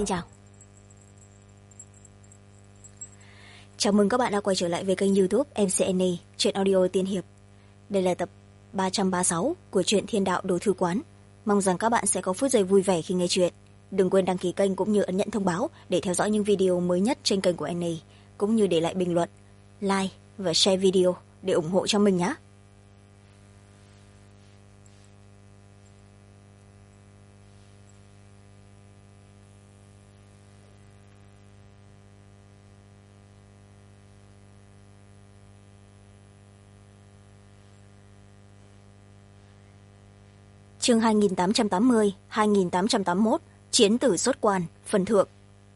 chào. Chào mừng các bạn đã quay trở lại với kênh YouTube MCNA Truyện Audio Tiên Hiệp. Đây là tập 336 của truyện Thiên Đạo Đồ Thư Quán. Mong rằng các bạn sẽ có phút giây vui vẻ khi nghe chuyện. Đừng quên đăng ký kênh cũng như ấn nhận thông báo để theo dõi những video mới nhất trên kênh của NA, cũng như để lại bình luận, like và share video để ủng hộ cho mình nhé. Chương 2880, 2881, Chiến tử xuất quan, phần thượng.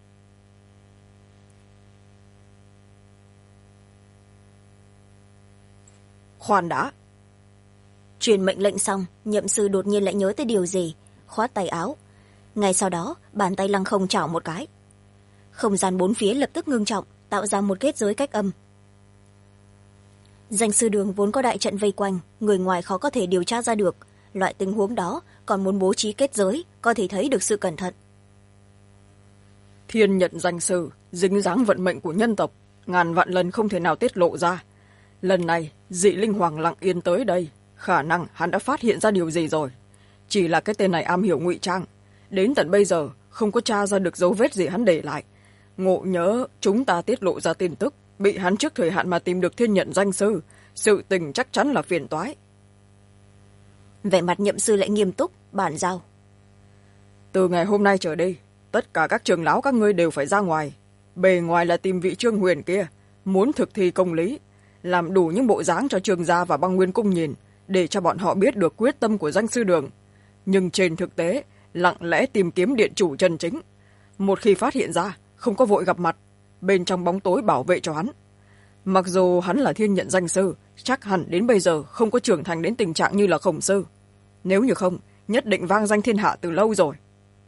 Khoan đã. Truyền mệnh lệnh xong, nhậm sư đột nhiên lại nhớ tới điều gì, khoát tay áo. Ngay sau đó, bàn tay lăng không chảo một cái. Không gian bốn phía lập tức ngưng trọng, tạo ra một kết giới cách âm. Danh sư đường vốn có đại trận vây quanh, người ngoài khó có thể điều tra ra được. Loại tình huống đó còn muốn bố trí kết giới, có thể thấy được sự cẩn thận. Thiên nhận danh sư dính dáng vận mệnh của nhân tộc, ngàn vạn lần không thể nào tiết lộ ra. Lần này dị linh hoàng lặng yên tới đây, khả năng hắn đã phát hiện ra điều gì rồi. Chỉ là cái tên này am hiểu ngụy trang, đến tận bây giờ không có tra ra được dấu vết gì hắn để lại. Ngộ nhớ chúng ta tiết lộ ra tin tức, bị hắn trước thời hạn mà tìm được thiên nhận danh sư, sự tình chắc chắn là phiền toái. Vẻ mặt nhậm sư lại nghiêm túc, bản giao. Từ ngày hôm nay trở đi, tất cả các trưởng lão các ngươi đều phải ra ngoài. Bề ngoài là tìm vị Trương Huyền kia, muốn thực thi công lý, làm đủ những bộ dáng cho Trương gia và Băng Nguyên cung nhìn, để cho bọn họ biết được quyết tâm của danh sư đường. Nhưng trên thực tế, lặng lẽ tìm kiếm điện chủ chân chính. Một khi phát hiện ra, không có vội gặp mặt, bên trong bóng tối bảo vệ cho hắn. Mặc dù hắn là thiên nhận danh sư, chắc hẳn đến bây giờ không có trưởng thành đến tình trạng như là Khổng sư. Nếu như không, nhất định vang danh thiên hạ từ lâu rồi.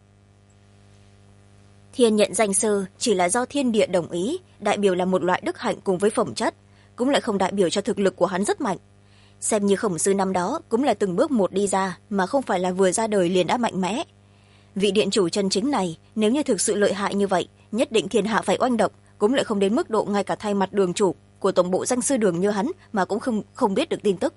Thiên nhận danh sư chỉ là do thiên địa đồng ý, đại biểu là một loại đức hạnh cùng với phẩm chất, cũng lại không đại biểu cho thực lực của hắn rất mạnh. Xem như Khổng sư năm đó cũng là từng bước một đi ra, mà không phải là vừa ra đời liền đã mạnh mẽ. Vị điện chủ chân chính này, nếu như thực sự lợi hại như vậy, nhất định thiên hạ phải oanh động, cũng lại không đến mức độ ngay cả thay mặt đường chủ của tổng bộ danh sư đường như hắn mà cũng không biết được tin tức.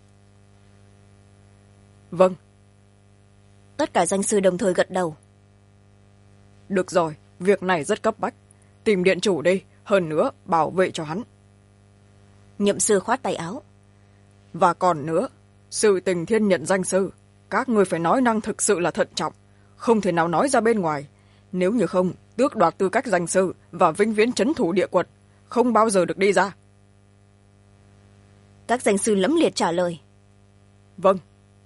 Vâng. Tất cả danh sư đồng thời gật đầu. Được rồi, việc này rất cấp bách. Tìm điện chủ đi, hơn nữa bảo vệ cho hắn. Nhậm sư khoát tay áo. Và còn nữa, sự tình thiên nhận danh sư, các người phải nói năng thực sự là thận trọng, không thể nào nói ra bên ngoài. Nếu như không, tước đoạt tư cách danh sư và vĩnh viễn trấn thủ địa quật, không bao giờ được đi ra. Các danh sư lẫm liệt trả lời. Vâng.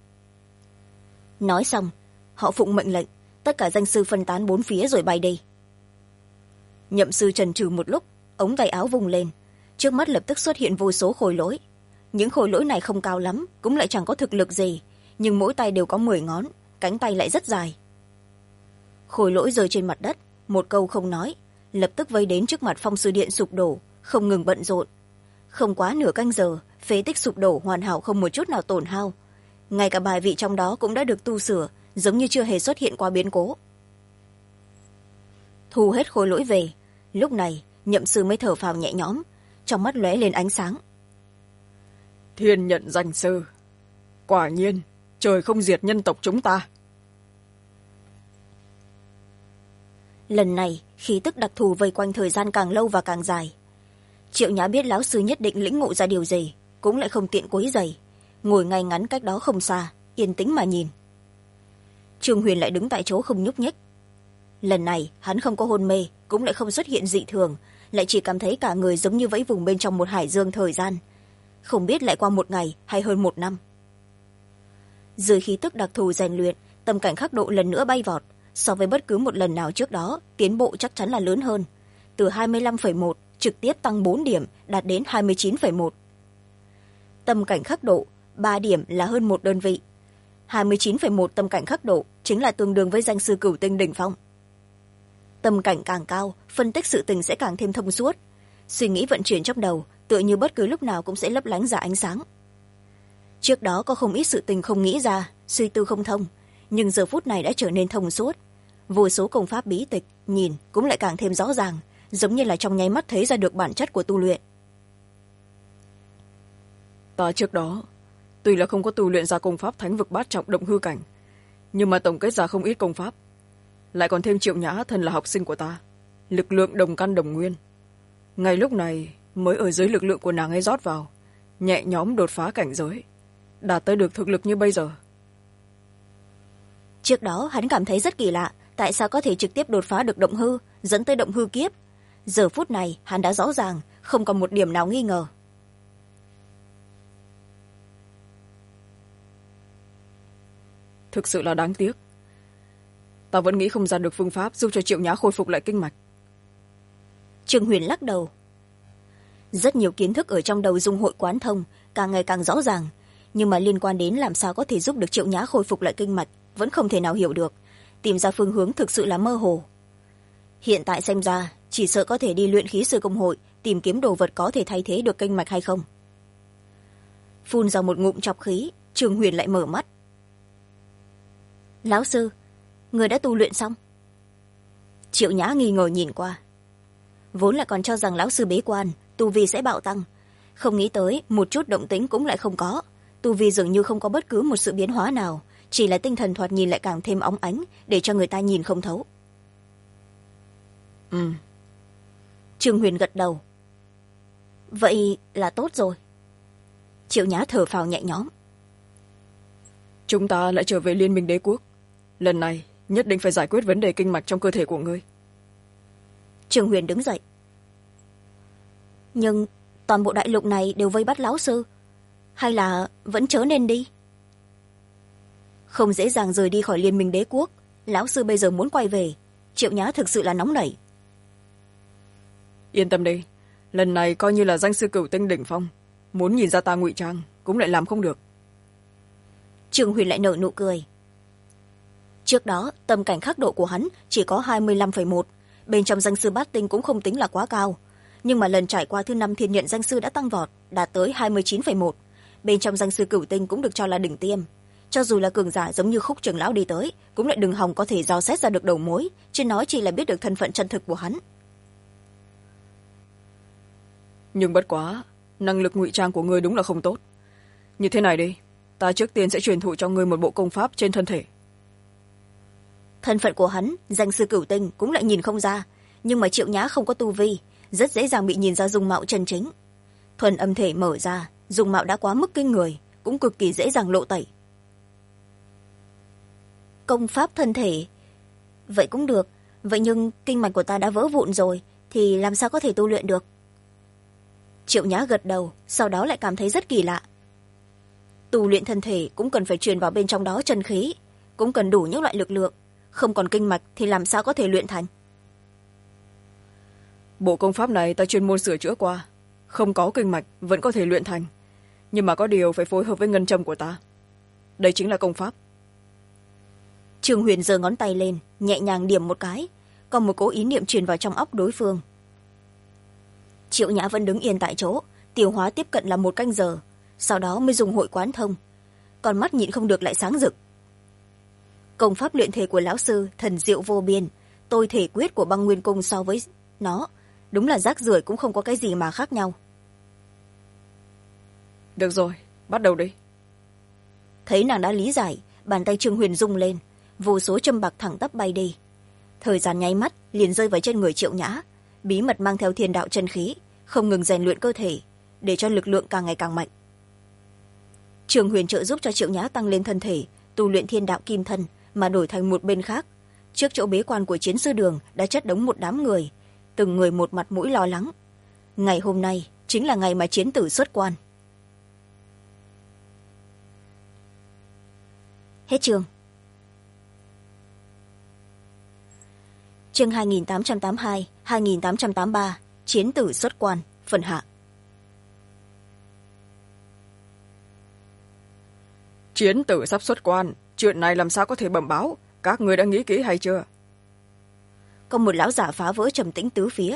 Nói xong, họ phụng mệnh lệnh, tất cả danh sư phân tán bốn phía rồi bay đi. Nhậm sư chần chừ một lúc, ống tay áo vùng lên, trước mắt lập tức xuất hiện vô số khối lỗi. Những khối lỗi này không cao lắm, cũng lại chẳng có thực lực gì, nhưng mỗi tay đều có 10 ngón, cánh tay lại rất dài. Khối lỗi rơi trên mặt đất, một câu không nói, lập tức vây đến trước mặt Phong sư điện sụp đổ, không ngừng bận rộn. Không quá nửa canh giờ, phế tích sụp đổ hoàn hảo không một chút nào tổn hao. Ngay cả bài vị trong đó cũng đã được tu sửa, giống như chưa hề xuất hiện qua biến cố. Thu hết khối lỗi về, lúc này nhậm sư mới thở phào nhẹ nhõm, trong mắt lóe lên ánh sáng. Thiên nhận danh sư, quả nhiên trời không diệt nhân tộc chúng ta. Lần này khí tức đặc thù vây quanh thời gian càng lâu và càng dài. Triệu Nhã biết lão sư nhất định lĩnh ngộ ra điều gì, cũng lại không tiện quấy rầy, ngồi ngay ngắn cách đó không xa, yên tĩnh mà nhìn. Trương Huyền lại đứng tại chỗ không nhúc nhích. Lần này hắn không có hôn mê, cũng lại không xuất hiện dị thường, lại chỉ cảm thấy cả người giống như vẫy vùng bên trong một hải dương thời gian, không biết lại qua một ngày hay hơn một năm. Dưới khí tức đặc thù rèn luyện, tâm cảnh khắc độ lần nữa bay vọt, so với bất cứ một lần nào trước đó, tiến bộ chắc chắn là lớn hơn, từ 25,1 trực tiếp tăng 4 điểm, đạt đến 29,1. Tâm cảnh khắc độ 3 điểm là hơn một đơn vị. 29,1 tâm cảnh khắc độ chính là tương đương với danh sư cửu tinh đỉnh phong. Tâm cảnh càng cao, phân tích sự tình sẽ càng thêm thông suốt, suy nghĩ vận chuyển trong đầu tựa như bất cứ lúc nào cũng sẽ lấp lánh ra ánh sáng. Trước đó có không ít sự tình không nghĩ ra, suy tư không thông, nhưng giờ phút này đã trở nên thông suốt. vô số công pháp bí tịch nhìn cũng lại càng thêm rõ ràng, giống như là trong nháy mắt thấy ra được bản chất của tu luyện. Ta trước đó tuy là không có tu luyện ra công pháp thánh vực bát trọng động hư cảnh, nhưng mà tổng kết ra không ít công pháp, lại còn thêm Triệu Nhã thân là học sinh của ta, lực lượng đồng căn đồng nguyên. Ngay lúc này mới ở dưới lực lượng của nàng ấy rót vào, nhẹ nhõm đột phá cảnh giới, đạt tới được thực lực như bây giờ. Trước đó hắn cảm thấy rất kỳ lạ, tại sao có thể trực tiếp đột phá được động hư, dẫn tới động hư kiếp. Giờ phút này hắn đã rõ ràng, không còn một điểm nào nghi ngờ. Thực sự là đáng tiếc, ta vẫn nghĩ không ra được phương pháp giúp cho Triệu Nhã khôi phục lại kinh mạch. Trương Huyền lắc đầu. Rất nhiều kiến thức ở trong đầu dung hội quán thông, càng ngày càng rõ ràng, nhưng mà liên quan đến làm sao có thể giúp được Triệu Nhã khôi phục lại kinh mạch vẫn không thể nào hiểu được, tìm ra phương hướng thực sự là mơ hồ. Hiện tại xem ra chỉ sợ có thể đi luyện khí sư công hội tìm kiếm đồ vật có thể thay thế được kinh mạch hay không. Phun ra một ngụm trọc khí, Trương Huyền lại mở mắt. Lão sư, người đã tu luyện xong? Triệu Nhã nghi ngờ nhìn qua. Vốn là còn cho rằng lão sư bế quan tu vi sẽ bạo tăng, không nghĩ tới một chút động tĩnh cũng lại không có, tu vi dường như không có bất cứ một sự biến hóa nào, chỉ là tinh thần thoạt nhìn lại càng thêm óng ánh, để cho người ta nhìn không thấu. Trương Huyền gật đầu. Vậy là tốt rồi. Triệu Nhã thở phào nhẹ nhõm. Chúng ta lại trở về Liên minh đế quốc, lần này nhất định phải giải quyết vấn đề kinh mạch trong cơ thể của ngươi. Trương Huyền đứng dậy. Nhưng toàn bộ đại lục này đều vây bắt lão sư, hay là vẫn chớ nên đi? Không dễ dàng rời đi khỏi Liên minh đế quốc, lão sư bây giờ muốn quay về. Triệu Nhã thực sự là nóng nảy. Yên tâm đi, lần này coi như là danh sư cửu tinh đỉnh phong, muốn nhìn ra ta ngụy trang cũng lại làm không được. Trương Huyền lại nở nụ cười. Trước đó tâm cảnh khắc độ của hắn chỉ có 25,1, bên trong danh sư bát tinh cũng không tính là quá cao, nhưng mà lần trải qua thứ 5 thiên nhận danh sư đã tăng vọt, đạt tới 29,1. Bên trong danh sư cửu tinh cũng được cho là đỉnh tiêm, cho dù là cường giả giống như Khúc trưởng lão đi tới cũng lại đừng hòng có thể dò xét ra được đầu mối, chứ nói chỉ là biết được thân phận chân thực của hắn. Nhưng bất quá, năng lực ngụy trang của ngươi đúng là không tốt. Như thế này đi, ta trước tiên sẽ truyền thụ cho ngươi một bộ công pháp trên thân thể. Thân phận của hắn danh sư cửu tinh cũng lại nhìn không ra, nhưng mà Triệu Nhã không có tu vi, rất dễ dàng bị nhìn ra dung mạo chân chính. Thuần âm thể mở ra, dung mạo đã quá mức kinh người, cũng cực kỳ dễ dàng lộ tẩy. Công pháp thân thể, vậy cũng được, vậy nhưng kinh mạch của ta đã vỡ vụn rồi, thì làm sao có thể tu luyện được? Triệu Nhã gật đầu, sau đó lại cảm thấy rất kỳ lạ. Tu luyện thân thể cũng cần phải truyền vào bên trong đó chân khí, cũng cần đủ những loại lực lượng, không còn kinh mạch thì làm sao có thể luyện thành? Bộ công pháp này ta chuyên môn sửa chữa qua, không có kinh mạch vẫn có thể luyện thành, nhưng mà có điều phải phối hợp với ngân châm của ta. Đây chính là công pháp. Trương Huyền giơ ngón tay lên, nhẹ nhàng điểm một cái, còn một cố ý niệm truyền vào trong óc đối phương. Triệu Nhã vẫn đứng yên tại chỗ, tiêu hóa tiếp cận là 1 canh giờ, sau đó mới dùng hội quán thông, còn mắt nhịn không được lại sáng rực. Công pháp luyện thể của lão sư thần diệu vô biên, tôi thể quyết của Băng Nguyên Cung so với nó đúng là rác rưởi cũng không có cái gì mà khác nhau. Được rồi, bắt đầu đi. Thấy nàng đã lý giải, bàn tay Trương Huyền rung lên, vô số châm bạc thẳng tắp bay đi. Thời gian nháy mắt liền rơi vào trên người Triệu Nhã, bí mật mang theo thiên đạo chân khí, không ngừng rèn luyện cơ thể, để cho lực lượng càng ngày càng mạnh. Trương Huyền trợ giúp cho Triệu Nhã tăng lên thân thể, tu luyện thiên đạo kim thân, mà đổi thành một bên khác. Trước chỗ bế quan của chiến sư đường đã chất đống một đám người, từng người một mặt mũi lo lắng. Ngày hôm nay chính là ngày mà chiến tử xuất quan. Hết chương. Chương 2882, 2883, chiến tử xuất quan, phần hạ. Chiến tử sắp xuất quan, chuyện này làm sao có thể bẩm báo, các người đã nghĩ kỹ hay chưa? Có một lão giả phá vỡ trầm tĩnh tứ phía.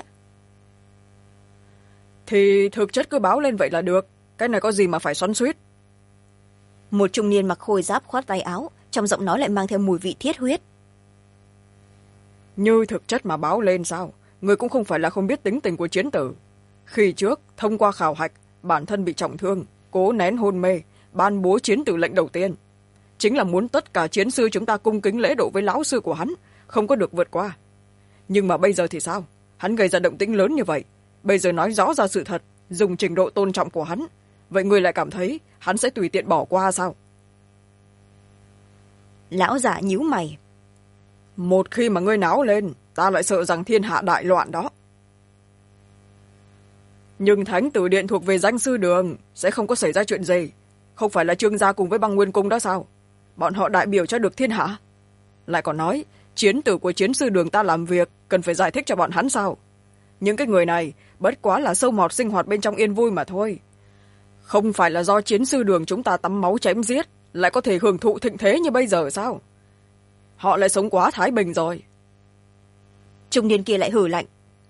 Thì thực chất cứ báo lên vậy là được, cái này có gì mà phải xoắn xuýt. Một trung niên mặc khôi giáp khoát tay áo, trong giọng nói lại mang theo mùi vị thiết huyết. Như thực chất mà báo lên sao? Người cũng không phải là không biết tính tình của chiến tử. Khi trước, thông qua khảo hạch, bản thân bị trọng thương, cố nén hôn mê, ban bố chiến tử lệnh đầu tiên. Chính là muốn tất cả chiến sư chúng ta cung kính lễ độ với lão sư của hắn, không có được vượt qua. Nhưng mà bây giờ thì sao? Hắn gây ra động tĩnh lớn như vậy. Bây giờ nói rõ ra sự thật, dùng trình độ tôn trọng của hắn. Vậy người lại cảm thấy hắn sẽ tùy tiện bỏ qua sao? Lão giả nhíu mày. Một khi mà ngươi náo lên, ta lại sợ rằng thiên hạ đại loạn đó. Nhưng thánh tử điện thuộc về danh sư đường, sẽ không có xảy ra chuyện gì. Không phải là Trương gia cùng với Băng Nguyên cung đó sao? Bọn họ đại biểu cho được thiên hạ. Lại còn nói, chiến tử của chiến sư đường ta làm việc, cần phải giải thích cho bọn hắn sao? Những cái người này, bất quá là sâu mọt sinh hoạt bên trong yên vui mà thôi. Không phải là do chiến sư đường chúng ta tắm máu chém giết, lại có thể hưởng thụ thịnh thế như bây giờ sao? Họ lại sống quá thái bình rồi. Trung niên kia lại hử lạnh.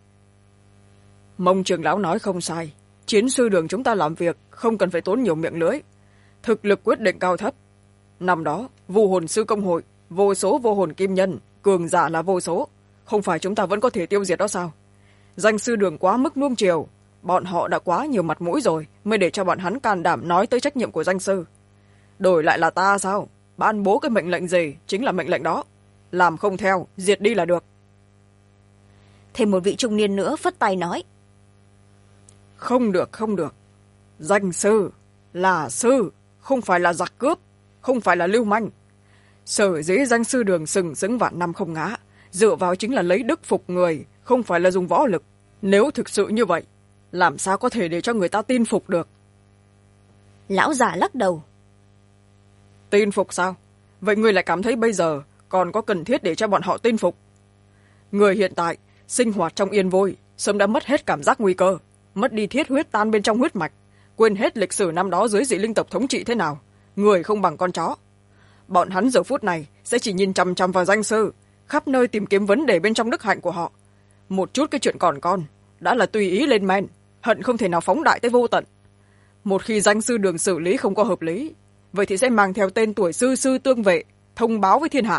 Mông trưởng lão nói không sai. Chiến sư đường chúng ta làm việc, không cần phải tốn nhiều miệng lưỡi. Thực lực quyết định cao thấp. Năm đó, vu hồn sư công hội, vô số vô hồn kim nhân, cường giả là vô số. Không phải chúng ta vẫn có thể tiêu diệt đó sao? Danh sư đường quá mức nuông chiều. Bọn họ đã quá nhiều mặt mũi rồi, mới để cho bọn hắn can đảm nói tới trách nhiệm của danh sư. Đổi lại là ta sao? Ban bố cái mệnh lệnh gì, chính là mệnh lệnh đó. Làm không theo, diệt đi là được. Thêm một vị trung niên nữa phất tay nói. Không được, không được. Danh sư, là sư, không phải là giặc cướp, không phải là lưu manh. Sở dĩ danh sư đường sừng sững vạn năm không ngã, dựa vào chính là lấy đức phục người, không phải là dùng võ lực. Nếu thực sự như vậy, làm sao có thể để cho người ta tin phục được? Lão già lắc đầu. Tin phục sao? Vậy ngươi lại cảm thấy bây giờ còn có cần thiết để cho bọn họ tin phục? Người hiện tại, sinh hoạt trong yên vui, sớm đã mất hết cảm giác nguy cơ, mất đi thiết huyết tan bên trong huyết mạch, quên hết lịch sử năm đó dưới dị linh tộc thống trị thế nào, người không bằng con chó. Bọn hắn giờ phút này sẽ chỉ nhìn chằm chằm vào danh sư, khắp nơi tìm kiếm vấn đề bên trong đức hạnh của họ. Một chút cái chuyện còn con, đã là tùy ý lên men, hận không thể nào phóng đại tới vô tận. Một khi danh sư đường xử lý không có hợp lý, vậy thì sẽ mang theo tên tuổi sư sư tương vệ, thông báo với thiên hạ.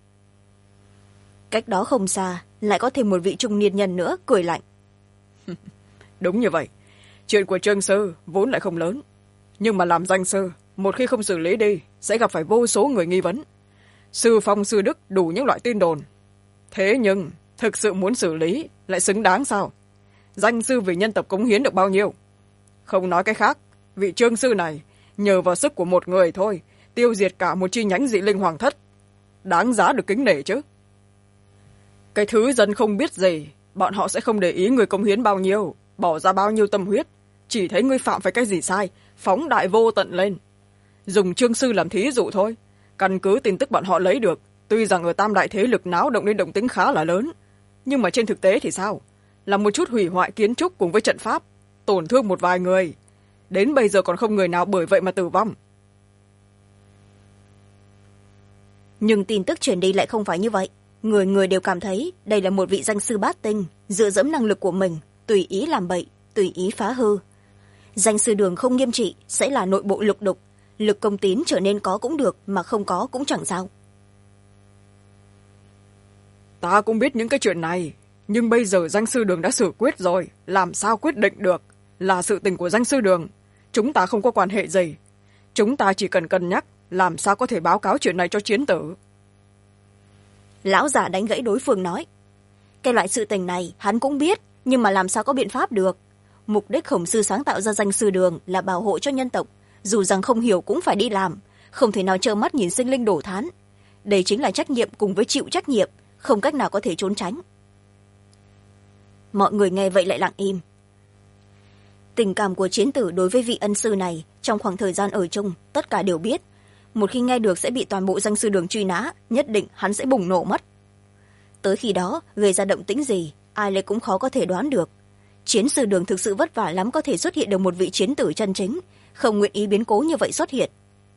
Cách đó không xa, lại có thêm một vị trung niên nhân nữa cười lạnh. Đúng như vậy, chuyện của Trương sư vốn lại không lớn, nhưng mà làm danh sư, một khi không xử lý đi, sẽ gặp phải vô số người nghi vấn. Sư phong sư đức đủ những loại tin đồn. Thế nhưng, thực sự muốn xử lý, lại xứng đáng sao? Danh sư vì nhân tộc cống hiến được bao nhiêu? Không nói cái khác, vị Trương sư này, nhờ vào sức của một người thôi, tiêu diệt cả một chi nhánh dị linh hoàng thất. Đáng giá được kính nể chứ. Cái thứ dân không biết gì, bọn họ sẽ không để ý người cống hiến bao nhiêu, bỏ ra bao nhiêu tâm huyết, chỉ thấy ngươi phạm phải cái gì sai, phóng đại vô tận lên. Dùng Trương sư làm thí dụ thôi, căn cứ tin tức bọn họ lấy được, tuy rằng ở tam đại thế lực náo động đến động tính khá là lớn, nhưng mà trên thực tế thì sao? Là một chút hủy hoại kiến trúc cùng với trận pháp, tổn thương một vài người. Đến bây giờ còn không người nào bởi vậy mà tử vong. Nhưng tin tức truyền đi lại không phải như vậy. Người người đều cảm thấy đây là một vị danh sư bát tinh, dựa dẫm năng lực của mình, tùy ý làm bậy, tùy ý phá hư. Danh sư đường không nghiêm trị sẽ là nội bộ lục đục, lực công tín trở nên có cũng được, mà không có cũng chẳng sao. Ta cũng biết những cái chuyện này, nhưng bây giờ danh sư đường đã xử quyết rồi, làm sao quyết định được? Là sự tình của danh sư đường, chúng ta không có quan hệ gì. Chúng ta chỉ cần cân nhắc làm sao có thể báo cáo chuyện này cho chiến tử. Lão già đánh gãy đối phương nói. Cái loại sự tình này hắn cũng biết, nhưng mà làm sao có biện pháp được. Mục đích Khổng sư sáng tạo ra danh sư đường là bảo hộ cho nhân tộc, dù rằng không hiểu cũng phải đi làm, không thể nào trơ mắt nhìn sinh linh đổ thán. Đây chính là trách nhiệm cùng với chịu trách nhiệm, không cách nào có thể trốn tránh. Mọi người nghe vậy lại lặng im. Tình cảm của chiến tử đối với vị ân sư này trong khoảng thời gian ở chung, tất cả đều biết. Một khi nghe được sẽ bị toàn bộ danh sư đường truy nã, nhất định hắn sẽ bùng nổ mất. Tới khi đó, gây ra động tĩnh gì, ai lại cũng khó có thể đoán được. Chiến sư đường thực sự vất vả lắm có thể xuất hiện được một vị chiến tử chân chính, không nguyện ý biến cố như vậy xuất hiện.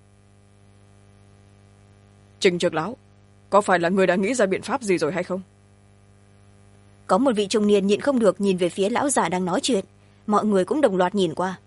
Trình trưởng lão, có phải là người đã nghĩ ra biện pháp gì rồi hay không? Có một vị trung niên nhịn không được nhìn về phía lão già đang nói chuyện. Mọi người cũng đồng loạt nhìn qua.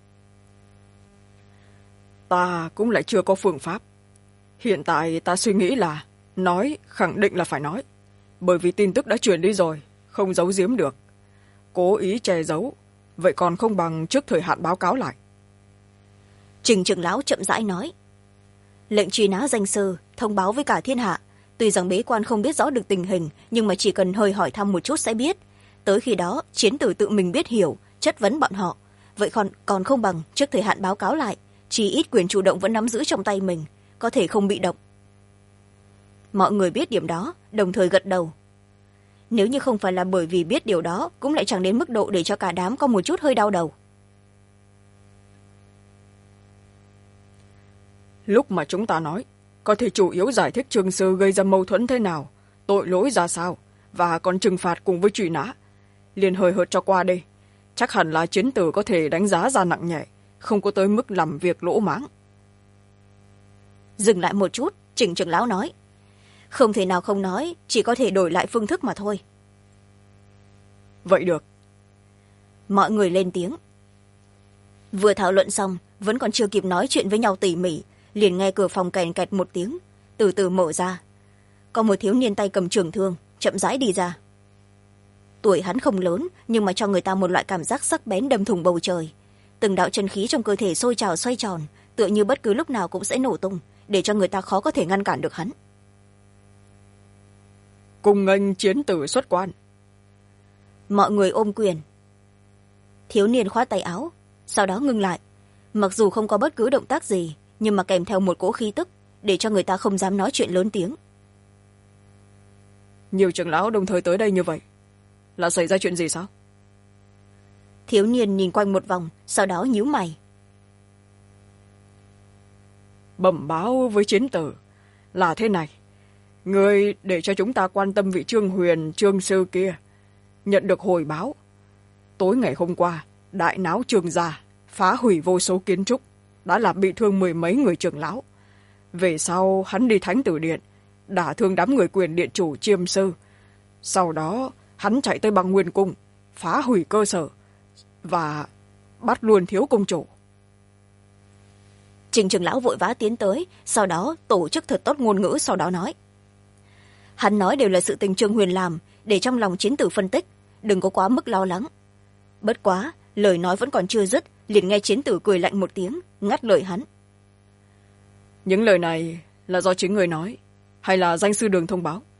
Ta cũng lại chưa có phương pháp. Hiện tại ta suy nghĩ là nói khẳng định là phải nói, bởi vì tin tức đã truyền đi rồi, không giấu giếm được. Cố ý che giấu, vậy còn không bằng trước thời hạn báo cáo lại. Trình trưởng lão chậm rãi nói. Lệnh truy nã danh sư thông báo với cả thiên hạ, tuy rằng bế quan không biết rõ được tình hình, nhưng mà chỉ cần hơi hỏi thăm một chút sẽ biết. Tới khi đó chiến tử tự mình biết hiểu, chất vấn bọn họ, vậy còn không bằng trước thời hạn báo cáo lại, chỉ ít quyền chủ động vẫn nắm giữ trong tay mình, có thể không bị động. Mọi người biết điểm đó, đồng thời gật đầu. Nếu như không phải là bởi vì biết điều đó, cũng lại chẳng đến mức độ để cho cả đám có một chút hơi đau đầu. Lúc mà chúng ta nói, có thể chủ yếu giải thích Trương sư gây ra mâu thuẫn thế nào, tội lỗi ra sao, và còn trừng phạt cùng với truy nã. Liền hơi hợt cho qua đây, chắc hẳn là chiến tử có thể đánh giá ra nặng nhẹ, không có tới mức làm việc lỗ mãng. Dừng lại một chút, Trình trưởng lão nói. Không thể nào không nói, chỉ có thể đổi lại phương thức mà thôi. Vậy được. Mọi người lên tiếng. Vừa thảo luận xong, vẫn còn chưa kịp nói chuyện với nhau tỉ mỉ, liền nghe cửa phòng kèn kẹt một tiếng, từ từ mở ra. Có một thiếu niên tay cầm trường thương, chậm rãi đi ra. Tuổi hắn không lớn, nhưng mà cho người ta một loại cảm giác sắc bén đâm thủng bầu trời. Từng đạo chân khí trong cơ thể sôi trào xoay tròn, tựa như bất cứ lúc nào cũng sẽ nổ tung, để cho người ta khó có thể ngăn cản được hắn. Cùng nghênh chiến tử xuất quan. Mọi người ôm quyền. Thiếu niên khoát tay áo, sau đó ngưng lại. Mặc dù không có bất cứ động tác gì, nhưng mà kèm theo một cỗ khí tức, để cho người ta không dám nói chuyện lớn tiếng. Nhiều trưởng lão đồng thời tới đây như vậy, là xảy ra chuyện gì sao? Thiếu niên nhìn quanh một vòng, sau đó nhíu mày. Bẩm báo với chiến tử là thế này, người để cho chúng ta quan tâm vị Trương Huyền Trương sư kia nhận được hồi báo, tối ngày hôm qua đại náo Trương gia, phá hủy vô số kiến trúc, đã làm bị thương mười mấy người trưởng lão. Về sau hắn đi Thánh Tử Điện, đả thương đám người quyền điện chủ Chiêm sư. Sau đó hắn chạy tới Băng Nguyên cung, phá hủy cơ sở và bắt luôn thiếu cung chủ. Trình trưởng lão vội vã tiến tới, sau đó tổ chức thật tốt ngôn ngữ, sau đó nói. Hắn nói đều là sự tình Trương Huyền làm, để trong lòng chiến tử phân tích, đừng có quá mức lo lắng. Bất quá, lời nói vẫn còn chưa dứt, liền nghe chiến tử cười lạnh một tiếng, ngắt lời hắn. Những lời này là do chính người nói, hay là danh sư Đường thông báo?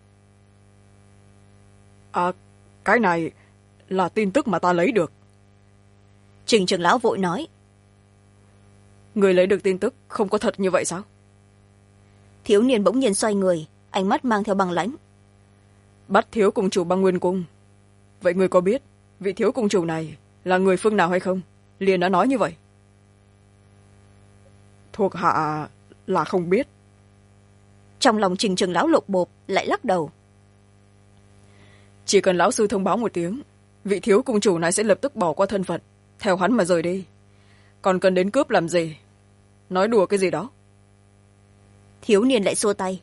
Cái này là tin tức mà ta lấy được. Trình trưởng lão vội nói. Người lấy được tin tức không có thật như vậy sao? Thiếu niên bỗng nhiên xoay người, ánh mắt mang theo băng lãnh. Bắt thiếu cung chủ Băng Nguyên cung. Vậy người có biết vị thiếu cung chủ này là người phương nào hay không? Liền đã nói như vậy. Thuộc hạ là không biết. Trong lòng Trình trưởng lão lột bột, lại lắc đầu. Chỉ cần lão sư thông báo một tiếng, vị thiếu cung chủ này sẽ lập tức bỏ qua thân phận, theo hắn mà rời đi. Còn cần đến cướp làm gì? Nói đùa cái gì đó. Thiếu niên lại xua tay.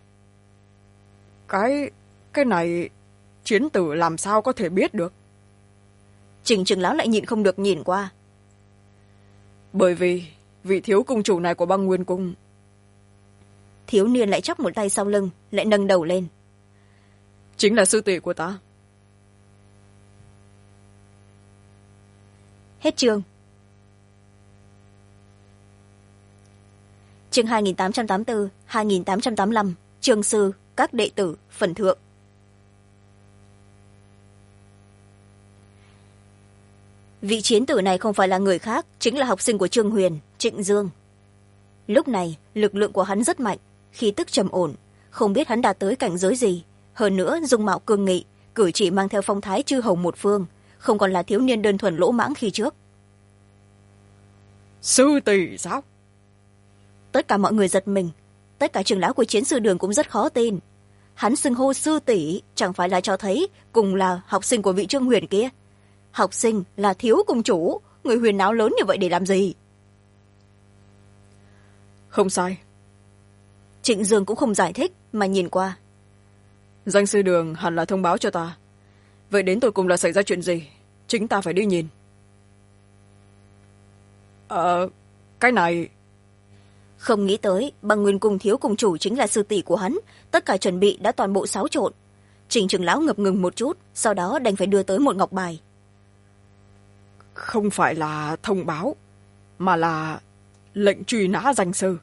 Cái này chiến tử làm sao có thể biết được? Trình trưởng lão lại nhịn không được nhìn qua. Bởi vì vị thiếu cung chủ này của Băng Nguyên cung. Thiếu niên lại chắp một tay sau lưng, lại nâng đầu lên. Chính là sư tỷ của ta. Hết chương. Chương 2884, 2885, Trương sư, các đệ tử, phần thượng. Vị chiến tử này không phải là người khác, chính là học sinh của Trương Huyền, Trịnh Dương. Lúc này, lực lượng của hắn rất mạnh, khí tức trầm ổn, không biết hắn đạt tới cảnh giới gì. Hơn nữa, dung mạo cương nghị, cử chỉ mang theo phong thái chư hầu một phương, không còn là thiếu niên đơn thuần lỗ mãng khi trước. Sư tỷ sao? Tất cả mọi người giật mình, tất cả trưởng lão của Chiến sư Đường cũng rất khó tin. Hắn xưng hô sư tỷ, chẳng phải là cho thấy cùng là học sinh của vị Trương Huyền kia. Học sinh là thiếu cung chủ, người huyền áo lớn như vậy để làm gì? Không sai. Trịnh Dương cũng không giải thích, mà nhìn qua. Danh sư Đường hẳn là thông báo cho ta. Vậy đến tột cùng là xảy ra chuyện gì? Chính ta phải đi nhìn. Cái này... Không nghĩ tới, Băng Nguyên cung thiếu cung chủ chính là sư tỷ của hắn, tất cả chuẩn bị đã toàn bộ xáo trộn. Trình trưởng lão ngập ngừng một chút, sau đó đành phải đưa tới một ngọc bài. Không phải là thông báo, mà là lệnh truy nã danh sư.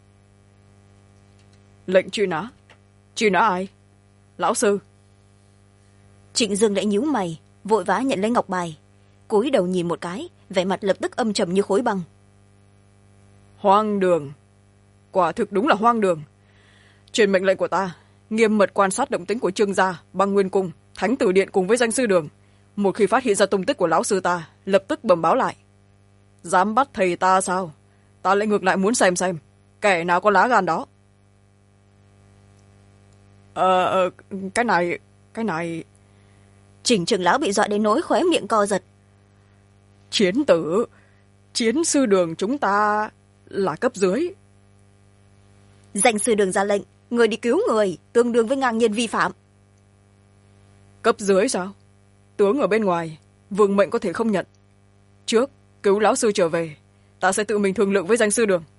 Lệnh truy nã? Truy nã ai? Lão sư? Trịnh Dương lại nhíu mày, vội vã nhận lấy ngọc bài, cúi đầu nhìn một cái, vẻ mặt lập tức âm trầm như khối băng. Hoang đường, quả thực đúng là hoang đường. Truyền mệnh lệnh của ta, nghiêm mật quan sát động tĩnh của Trương gia, Băng Nguyên cung, Thánh tử điện cùng với danh sư Đường. Một khi phát hiện ra tung tích của lão sư ta, lập tức bẩm báo lại. Dám bắt thầy ta sao? Ta lại ngược lại muốn xem kẻ nào có lá gan đó. Cái này. Trình trưởng lão bị dọa đến nỗi khóe miệng co giật. Chiến sư Đường chúng ta là cấp dưới. Danh sư Đường ra lệnh, người đi cứu người, tương đương với ngang nhiên vi phạm. Cấp dưới sao? Tướng ở bên ngoài, vương mệnh có thể không nhận. Trước, cứu lão sư trở về, ta sẽ tự mình thương lượng với danh sư Đường.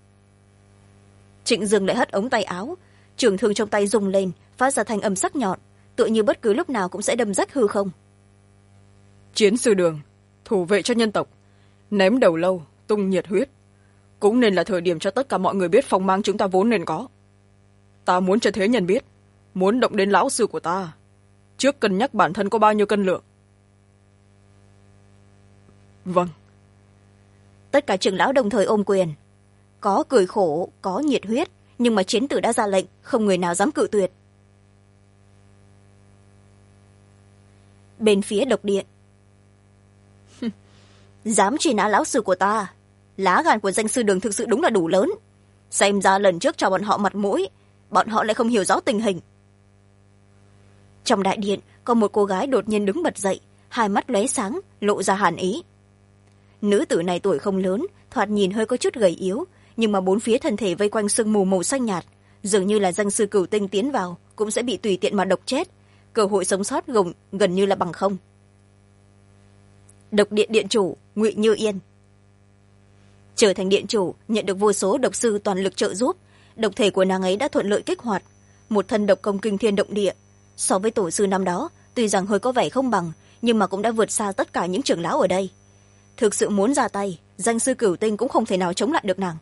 Trịnh Dương lại hất ống tay áo, trường thương trong tay rung lên, phát ra thanh âm sắc nhọn, tựa như bất cứ lúc nào cũng sẽ đâm rách hư không. Chiến sư Đường, thủ vệ cho nhân tộc, ném đầu lâu, tung nhiệt huyết, cũng nên là thời điểm cho tất cả mọi người biết phong mang chúng ta vốn nên có. Ta muốn cho thế nhân biết, muốn động đến lão sư của ta, trước cân nhắc bản thân có bao nhiêu cân lượng. Vâng. Tất cả trưởng lão đồng thời ôm quyền, có cười khổ, có nhiệt huyết, nhưng mà chiến tử đã ra lệnh, không người nào dám cự tuyệt. Bên phía độc điện, dám truy nã lão sư của ta, lá gan của danh sư Đường thực sự đúng là đủ lớn. Xem ra lần trước cho bọn họ mặt mũi, bọn họ lại không hiểu rõ tình hình. Trong đại điện có một cô gái đột nhiên đứng bật dậy, hai mắt lóe sáng, lộ ra hàn ý. Nữ tử này tuổi không lớn, thoạt nhìn hơi có chút gầy yếu, nhưng mà bốn phía thân thể vây quanh sương mù màu xanh nhạt, dường như là danh sư Cửu Tinh tiến vào cũng sẽ bị tùy tiện mà độc chết, cơ hội sống sót gần như là bằng không. Độc điện điện chủ Ngụy Như Yên. Trở thành điện chủ, nhận được vô số độc sư toàn lực trợ giúp, độc thể của nàng ấy đã thuận lợi kích hoạt một thân độc công kinh thiên động địa. So với tổ sư năm đó, tuy rằng hơi có vẻ không bằng, nhưng mà cũng đã vượt xa tất cả những trưởng lão ở đây. Thực sự muốn ra tay, danh sư Cửu Tinh cũng không thể nào chống lại được nàng.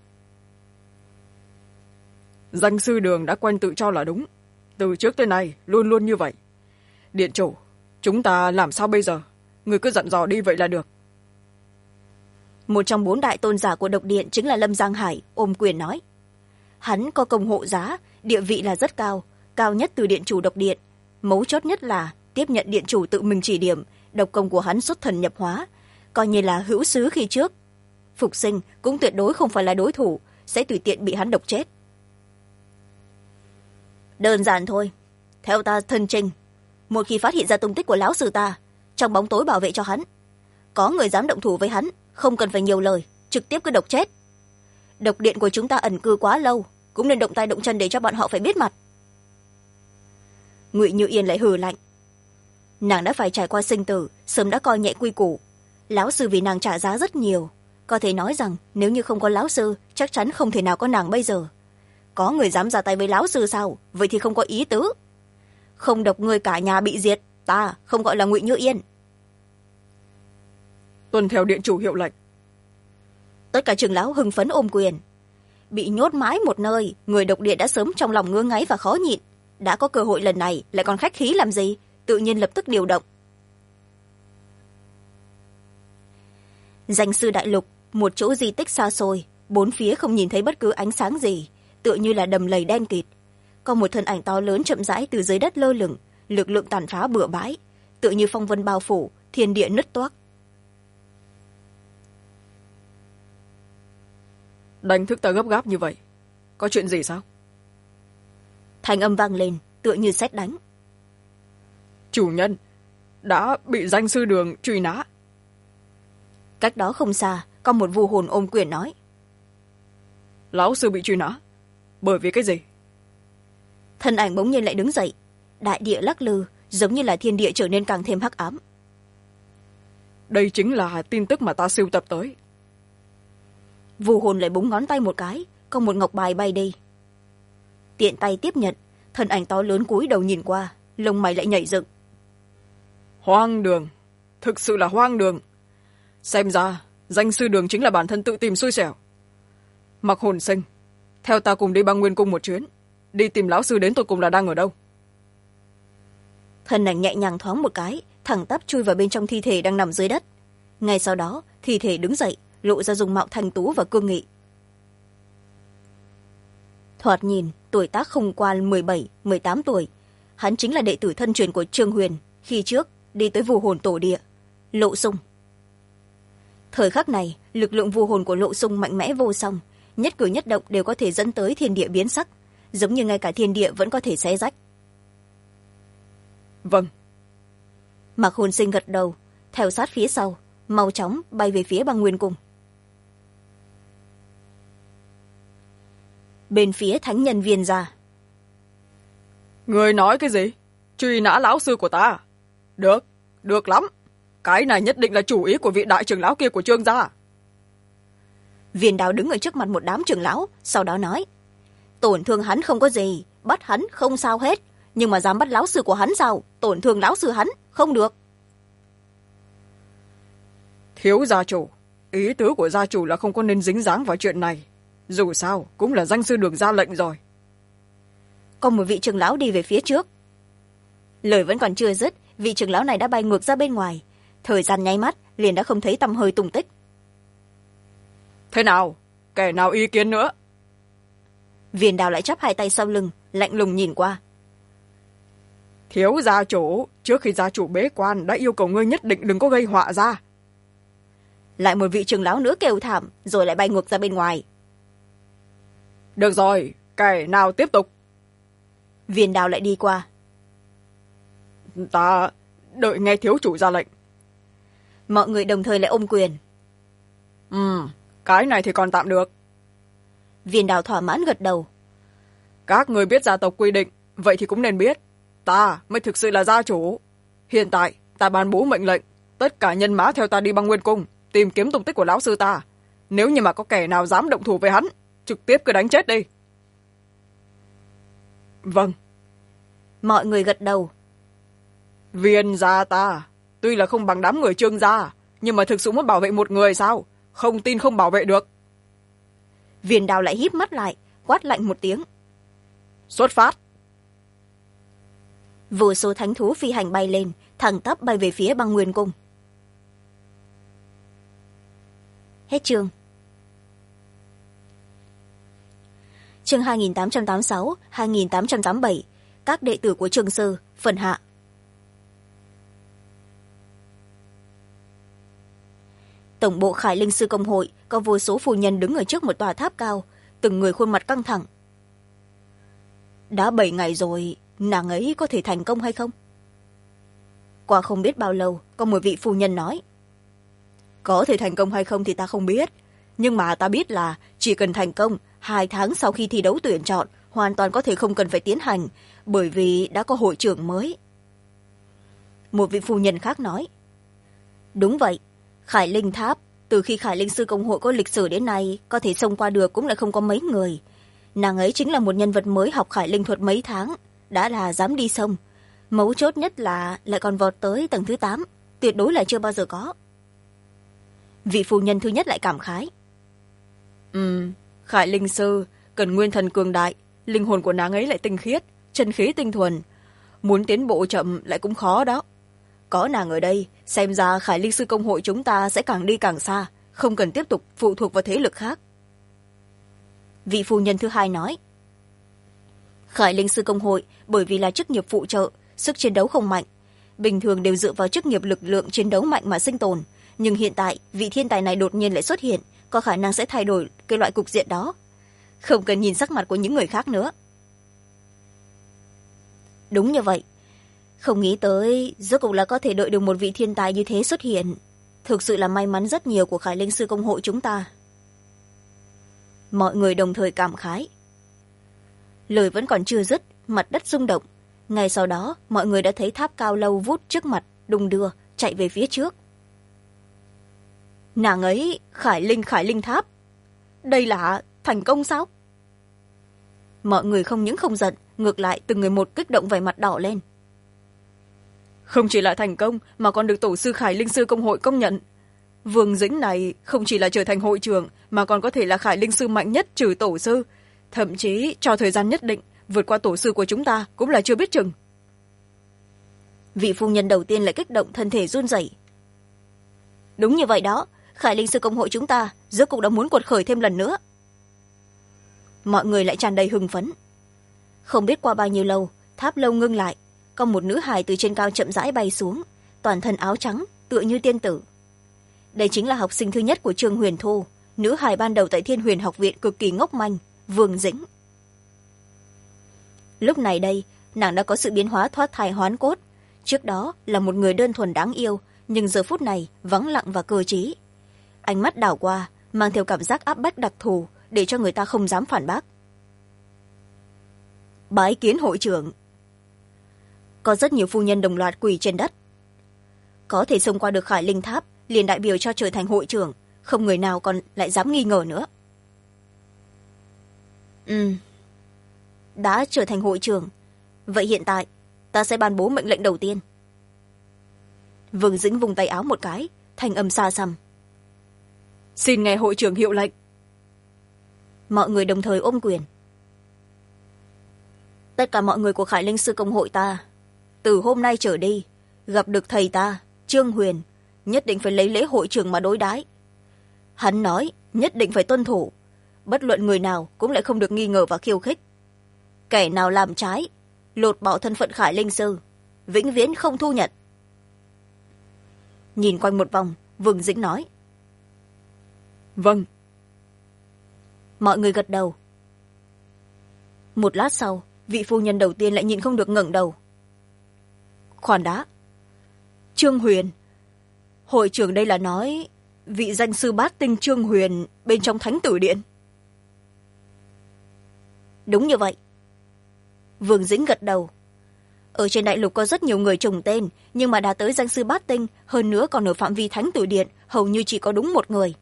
Danh sư Đường đã quen tự cho là đúng, từ trước tới nay luôn luôn như vậy. Điện chủ, chúng ta làm sao bây giờ? Người cứ dặn dò đi vậy là được. Một trong 4 đại tôn giả của độc điện chính là Lâm Giang Hải ôm quyền nói. Hắn có công hộ giá, địa vị là rất cao, cao nhất từ điện chủ độc điện. Mấu chốt nhất là tiếp nhận điện chủ tự mình chỉ điểm, độc công của hắn xuất thần nhập hóa, coi như là hữu xứ khi trước. Phục sinh cũng tuyệt đối không phải là đối thủ, sẽ tùy tiện bị hắn độc chết. Đơn giản thôi, theo ta thân trình, một khi phát hiện ra tung tích của lão sư ta, trong bóng tối bảo vệ cho hắn. Có người dám động thủ với hắn, không cần phải nhiều lời, trực tiếp cứ độc chết. Độc điện của chúng ta ẩn cư quá lâu, cũng nên động tay động chân để cho bọn họ phải biết mặt. Ngụy Như Yên lại hừ lạnh. Nàng đã phải trải qua sinh tử, sớm đã coi nhẹ quy củ. Lão sư vì nàng trả giá rất nhiều, có thể nói rằng nếu như không có lão sư, chắc chắn không thể nào có nàng bây giờ. Có người dám ra tay với lão sư sao? Vậy thì không có ý tứ. Không độc người cả nhà bị diệt, ta không gọi là Ngụy Như Yên. Tuân theo điện chủ hiệu lệnh. Tất cả trưởng lão hưng phấn ôm quyền. Bị nhốt mãi một nơi, người độc điện đã sớm trong lòng ngứa ngáy và khó nhịn. Đã có cơ hội lần này, lại còn khách khí làm gì? Tự nhiên lập tức điều động. Danh sư đại lục, một chỗ di tích xa xôi, bốn phía không nhìn thấy bất cứ ánh sáng gì, tựa như là đầm lầy đen kịt. Có một thân ảnh to lớn chậm rãi từ dưới đất lơ lửng, lực lượng tàn phá bừa bãi, tựa như phong vân bao phủ, thiên địa nứt toác. Đánh thức ta gấp gáp như vậy, có chuyện gì sao? Thanh âm vang lên, tựa như sét đánh. Chủ nhân đã bị danh sư Đường truy nã. Cách đó không xa, có một vu hồn ôm quyền nói. Lão sư bị truy nã bởi vì cái gì? Thân ảnh bỗng nhiên lại đứng dậy, đại địa lắc lư, giống như là thiên địa trở nên càng thêm hắc ám. Đây chính là tin tức mà ta sưu tập tới. Vu hồn lại búng ngón tay một cái, có một ngọc bài bay đi. Tiện tay tiếp nhận, thân ảnh to lớn cúi đầu nhìn qua, lông mày lại nhảy dựng. Hoang đường, thực sự là hoang đường. Xem ra danh sư Đường chính là bản thân tự tìm xui xẻo. Mặc Hồn Sinh, theo ta cùng đi Băng Nguyên Cung một chuyến, đi tìm lão sư đến tột cùng là đang ở đâu. Thân ảnh nhẹ nhàng thoáng một cái, thẳng tắp chui vào bên trong thi thể đang nằm dưới đất. Ngay sau đó thi thể đứng dậy, lộ ra dung mạo thanh tú và cương nghị. Thoạt nhìn tuổi tác không qua 17-18 tuổi. Hắn chính là đệ tử thân truyền của Trương Huyền khi trước đi tới Vu Hồn Tổ Địa, Lộ Sung. Thời khắc này lực lượng vu hồn của Lộ Sung mạnh mẽ vô song, nhất cử nhất động đều có thể dẫn tới thiên địa biến sắc, giống như ngay cả thiên địa vẫn có thể xé rách. Vâng. Mạc Hồn Sinh gật đầu, theo sát phía sau, mau chóng bay về phía Băng Nguyên Cung. Bên phía thánh nhân Viên gia. Người nói cái gì? Truy nã lão sư của ta? Được, được lắm. Cái này nhất định là chủ ý của vị đại trưởng lão kia của Trương gia. Viên Đào đứng ở trước mặt một đám trưởng lão, sau đó nói: tổn thương hắn không có gì, bắt hắn không sao hết, nhưng mà dám bắt lão sư của hắn sao? Tổn thương lão sư hắn không được. Thiếu gia chủ, ý tứ của gia chủ là không có nên dính dáng vào chuyện này. Dù sao cũng là danh sư Đường ra lệnh rồi. Còn một vị trưởng lão đi về phía trước. Lời vẫn còn chưa dứt, vị trưởng lão này đã bay ngược ra bên ngoài. Thời gian nháy mắt liền đã không thấy tăm hơi tung tích. Thế nào? Kẻ nào ý kiến nữa? Viên Đào lại chắp hai tay sau lưng, lạnh lùng nhìn qua. Thiếu gia chủ, trước khi gia chủ bế quan đã yêu cầu ngươi nhất định đừng có gây họa ra. Lại một vị trưởng lão nữa kêu thảm, rồi lại bay ngược ra bên ngoài. Được rồi, kẻ nào tiếp tục? Viên Đào lại đi qua. Ta đợi nghe thiếu chủ ra lệnh. Mọi người đồng thời lại ôm quyền. Cái này thì còn tạm được. Viên Đào thỏa mãn gật đầu. Các người biết gia tộc quy định, vậy thì cũng nên biết. Ta mới thực sự là gia chủ. Hiện tại, ta ban bố mệnh lệnh, tất cả nhân mã theo ta đi Băng Nguyên Cung, tìm kiếm tung tích của lão sư ta. Nếu như mà có kẻ nào dám động thủ với hắn, trực tiếp cứ đánh chết đi. Vâng. Mọi người gật đầu. Viên gia ta, tuy là không bằng đám người Trương gia, nhưng mà thực sự muốn bảo vệ một người sao? Không tin không bảo vệ được. Viên Đào lại híp mắt lại, quát lạnh một tiếng. Xuất phát. Vô số thánh thú phi hành bay lên, thẳng tắp bay về phía Băng Nguyên Cung. Hết chương. Chương 2886, 2887, các đệ tử của Trương sư, phần hạ. Tổng bộ Khải Linh sư công hội có vô số phu nhân đứng ở trước một tòa tháp cao, từng người khuôn mặt căng thẳng. Đã 7 ngày rồi, nàng ấy có thể thành công hay không? Qua không biết bao lâu, có một vị phu nhân nói: có thể thành công hay không thì ta không biết, nhưng mà ta biết là chỉ cần thành công, 2 tháng sau khi thi đấu tuyển chọn, hoàn toàn có thể không cần phải tiến hành, bởi vì đã có hội trưởng mới. Một vị phu nhân khác nói: đúng vậy, Khải Linh tháp, từ khi Khải Linh sư công hội có lịch sử đến nay, có thể xông qua được cũng lại không có mấy người. Nàng ấy chính là một nhân vật mới học Khải Linh thuật mấy tháng, đã là dám đi sông. Mấu chốt nhất là lại còn vọt tới tầng thứ 8, tuyệt đối là chưa bao giờ có. Vị phu nhân thứ nhất lại cảm khái: Khải Linh sư cần nguyên thần cường đại, linh hồn của nàng ấy lại tinh khiết, chân khí tinh thuần, muốn tiến bộ chậm lại cũng khó đó. Có nàng ở đây, xem ra Khải Linh sư công hội chúng ta sẽ càng đi càng xa, không cần tiếp tục phụ thuộc vào thế lực khác. Vị phu nhân thứ hai nói: Khải Linh sư công hội bởi vì là chức nghiệp phụ trợ, sức chiến đấu không mạnh, bình thường đều dựa vào chức nghiệp lực lượng chiến đấu mạnh mà sinh tồn, nhưng hiện tại vị thiên tài này đột nhiên lại xuất hiện, có khả năng sẽ thay đổi cái loại cục diện đó. Không cần nhìn sắc mặt của những người khác nữa. Đúng như vậy, không nghĩ tới rốt cuộc là có thể đợi được một vị thiên tài như thế xuất hiện, thực sự là may mắn rất nhiều của Khải Linh sư công hội chúng ta. Mọi người đồng thời cảm khái. Lời vẫn còn chưa dứt, mặt đất rung động. Ngay sau đó mọi người đã thấy tháp cao lâu vút trước mặt đung đưa chạy về phía trước. Nàng ấy Khải Linh tháp, đây là thành công sao? Mọi người không những không giận, ngược lại từng người một kích động vẻ mặt đỏ lên. không chỉ là thành công mà còn được tổ sư Khải Linh Sư Công hội công nhận. Vương Dĩnh này không chỉ là trở thành hội trưởng mà còn có thể là Khải Linh Sư mạnh nhất trừ tổ sư, thậm chí cho thời gian nhất định vượt qua tổ sư của chúng ta cũng là chưa biết chừng. Vị phu nhân đầu tiên lại kích động, thân thể run rẩy. Đúng như vậy đó, Khải Linh Sư Công hội chúng ta rốt cuộc đã muốn quật khởi thêm lần nữa. Mọi người lại tràn đầy hưng phấn. Không biết qua bao nhiêu lâu, tháp lâu ngưng lại, có một nữ hài từ trên cao chậm rãi bay xuống, toàn thân áo trắng tựa như tiên tử. Đây chính là học sinh thứ nhất của Trương Huyền Thu, nữ hài ban đầu tại Thiên Huyền học viện cực kỳ ngốc manh, Vương Dĩnh. Lúc này đây, nàng đã có sự biến hóa thoát thai hoán cốt. Trước đó là một người đơn thuần đáng yêu, nhưng giờ phút này vắng lặng và cơ trí. Ánh mắt đảo qua mang theo cảm giác áp bách đặc thù, để cho người ta không dám phản bác. Bái kiến hội trưởng. Có rất nhiều phu nhân đồng loạt quỳ trên đất. Có thể xông qua được Khải Linh Tháp liền đại biểu cho trở thành hội trưởng, không người nào còn lại dám nghi ngờ nữa. Đã trở thành hội trưởng, vậy hiện tại ta sẽ ban bố mệnh lệnh đầu tiên. Vương Dĩnh vùng tay áo một cái, thanh âm xa xăm. Xin nghe hội trưởng hiệu lệnh. Mọi người đồng thời ôm quyền. Tất cả mọi người của Khải Linh Sư Công hội ta, từ hôm nay trở đi, gặp được thầy ta, Trương Huyền, nhất định phải lấy lễ hội trưởng mà đối đãi. Hắn nói nhất định phải tuân thủ, bất luận người nào cũng lại không được nghi ngờ và khiêu khích. Kẻ nào làm trái, lột bỏ thân phận Khải Linh Sư, vĩnh viễn không thu nhận. Nhìn quanh một vòng, Vương Dĩnh nói. Vâng. Mọi người gật đầu. Một lát sau, vị phu nhân đầu tiên lại nhịn không được ngẩng đầu. Khoan đã. Trương Huyền, hội trưởng đây là nói vị danh sư bát tinh Trương Huyền bên trong Thánh Tử Điện. Đúng như vậy. Vương Dĩnh gật đầu. Ở trên đại lục có rất nhiều người trùng tên, nhưng mà đã tới danh sư bát tinh, hơn nữa còn ở phạm vi Thánh Tử Điện, hầu như chỉ có đúng một người.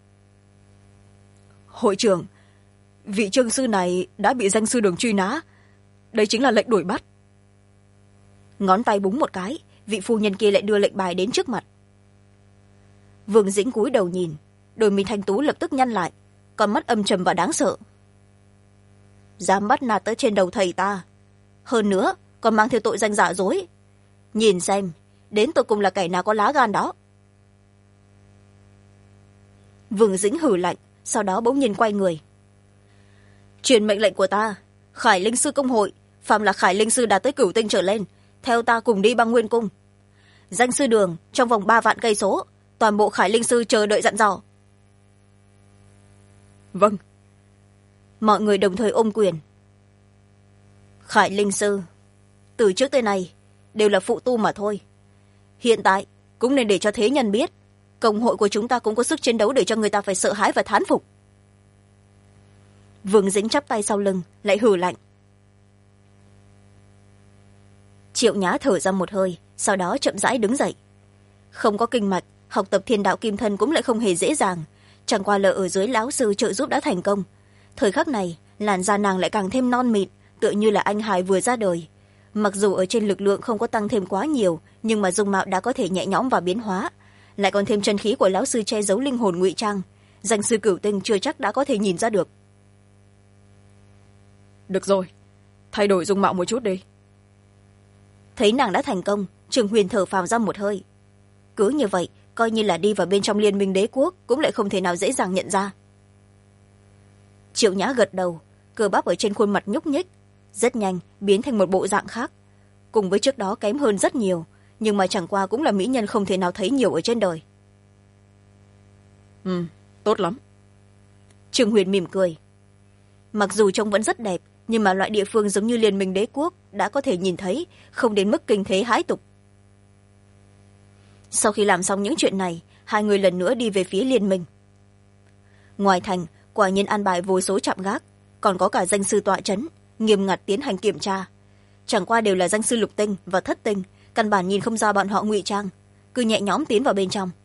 Hội trưởng, vị Trương sư này đã bị danh sư Đường truy nã. Đây chính là lệnh đuổi bắt. Ngón tay búng một cái, vị phu nhân kia lại đưa lệnh bài đến trước mặt. Vương Dĩnh cúi đầu nhìn, đôi mi thanh tú lập tức nhăn lại, con mắt âm trầm và đáng sợ. Dám bắt nạt tới trên đầu thầy ta, hơn nữa còn mang theo tội danh giả dối. Nhìn xem đến tụi cùng là kẻ nào có lá gan đó. Vương Dĩnh hử lạnh, sau đó bỗng nhiên quay người. Truyền mệnh lệnh của ta, Khải Linh Sư Công hội, phàm là Khải Linh Sư đạt tới cửu tinh trở lên, theo ta cùng đi băng nguyên cung. Danh sư Đường trong vòng 3 vạn cây số, toàn bộ Khải Linh Sư chờ đợi dặn dò. Vâng. Mọi người đồng thời ôm quyền. Khải Linh Sư từ trước tới nay đều là phụ tu mà thôi, hiện tại cũng nên để cho thế nhân biết công hội của chúng ta cũng có sức chiến đấu để cho người ta phải sợ hãi và thán phục. Vương Dĩnh chắp tay sau lưng lại hừ lạnh. Triệu Nhã thở ra một hơi, sau đó chậm rãi đứng dậy. Không có kinh mạch, học tập Thiên Đạo Kim Thân cũng lại không hề dễ dàng, chẳng qua là ở dưới lão sư trợ giúp đã thành công. Thời khắc này làn da nàng lại càng thêm non mịn, tựa như là anh hài vừa ra đời. Mặc dù ở trên lực lượng không có tăng thêm quá nhiều, nhưng mà dung mạo đã có thể nhẹ nhõm và biến hóa, lại còn thêm chân khí của lão sư che giấu linh hồn ngụy trang, danh sư cửu tinh chưa chắc đã có thể nhìn ra được. Được rồi, thay đổi dung mạo một chút đi. Thấy nàng đã thành công, Trường Huyền thở phào ra một hơi. Cứ như vậy, coi như là đi vào bên trong Liên Minh Đế Quốc cũng lại không thể nào dễ dàng nhận ra. Triệu Nhã gật đầu, cơ bắp ở trên khuôn mặt nhúc nhích, rất nhanh biến thành một bộ dạng khác, cùng với trước đó kém hơn rất nhiều, nhưng mà chẳng qua cũng là mỹ nhân không thể nào thấy nhiều ở trên đời. Tốt lắm. Trường Huyền mỉm cười. Mặc dù trông vẫn rất đẹp, nhưng mà loại địa phương giống như Liên Minh Đế Quốc đã có thể nhìn thấy, không đến mức kinh thế hãi tục. Sau khi làm xong những chuyện này, hai người lần nữa đi về phía Liên Minh. Ngoài thành, quả nhiên an bài vô số trạm gác, còn có cả danh sư tọa trấn, nghiêm ngặt tiến hành kiểm tra. Chẳng qua đều là danh sư lục tinh và thất tinh, căn bản nhìn không ra bọn họ ngụy trang, cứ nhẹ nhõm tiến vào bên trong.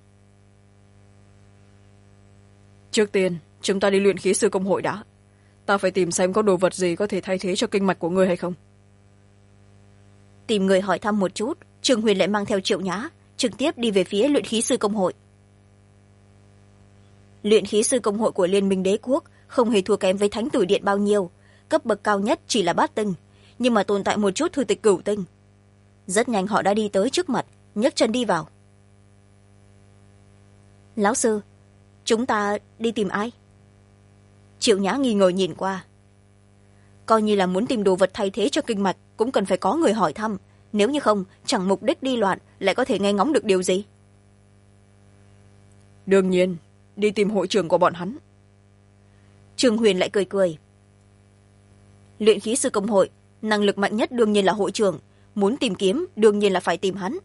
Trước tiên chúng ta đi luyện khí sư công hội đã. Ta phải tìm xem có đồ vật gì có thể thay thế cho kinh mạch của ngươi hay không. Tìm người hỏi thăm một chút, Trương Huyền lại mang theo Triệu Nhã trực tiếp đi về phía luyện khí sư công hội. Luyện khí sư công hội của Liên minh đế quốc không hề thua kém với thánh tử điện bao nhiêu, cấp bậc cao nhất chỉ là bát tinh, nhưng mà tồn tại một chút thư tịch cửu tinh. Rất nhanh họ đã đi tới trước mặt, nhấc chân đi vào. Lão sư, chúng ta đi tìm ai? Triệu Nhã nghi ngờ nhìn qua. Coi như là muốn tìm đồ vật thay thế cho kinh mạch cũng cần phải có người hỏi thăm, nếu như không chẳng mục đích đi loạn lại có thể nghe ngóng được điều gì. Đương nhiên đi tìm hội trưởng của bọn hắn. Trương Huyền lại cười cười. Luyện khí sư công hội, năng lực mạnh nhất đương nhiên là hội trưởng, muốn tìm kiếm đương nhiên là phải tìm hắn.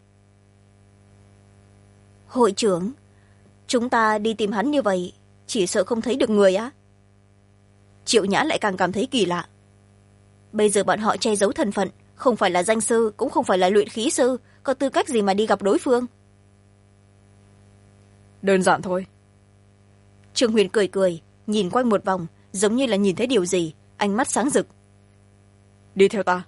Hội trưởng, chúng ta đi tìm hắn như vậy chỉ sợ không thấy được người á? Triệu Nhã lại càng cảm thấy kỳ lạ. Bây giờ bọn họ che giấu thân phận, không phải là danh sư cũng không phải là luyện khí sư, có tư cách gì mà đi gặp đối phương? Đơn giản thôi. Trương Huyền cười cười, nhìn quanh một vòng giống như là nhìn thấy điều gì, ánh mắt sáng rực. Đi theo ta.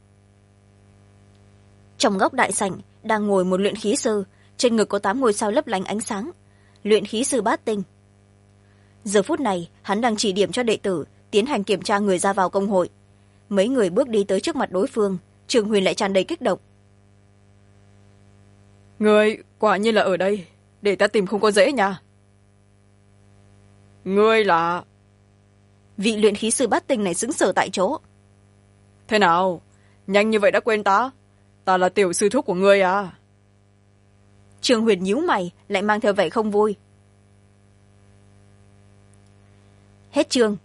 Trong góc đại sảnh đang ngồi một luyện khí sư, trên ngực có 8 ngôi sao lấp lánh ánh sáng. Luyện khí sư bát tinh. Giờ phút này hắn đang chỉ điểm cho đệ tử tiến hành kiểm tra người ra vào công hội. Mấy người bước đi tới trước mặt đối phương, Trương Huyền lại tràn đầy kích động. Người quả nhiên là ở đây, để ta tìm không có dễ nha. Ngươi là... Vị luyện khí sư bát tinh này sững sờ tại chỗ. Thế nào, nhanh như vậy đã quên ta? Ta là tiểu sư thúc của ngươi à? Trương Huyền nhíu mày, lại mang theo vẻ không vui. Hết chương.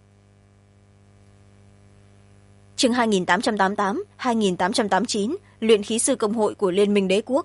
Chương 2888, 2889, luyện khí sư công hội của Liên minh đế quốc.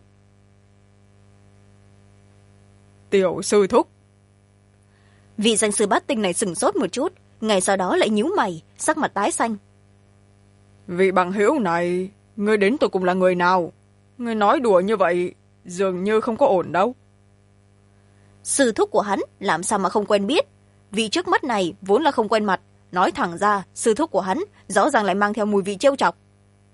Tiểu sư thúc. Vị danh sư bát tinh này sửng sốt một chút, ngày sau đó lại nhíu mày, sắc mặt tái xanh. Vị bằng hữu này, ngươi đến tụi cùng là người nào? Ngươi nói đùa như vậy dường như không có ổn đâu. Sư thúc của hắn làm sao mà không quen biết? Vị trước mắt này vốn là không quen mặt, nói thẳng ra sư thúc của hắn rõ ràng lại mang theo mùi vị trêu chọc.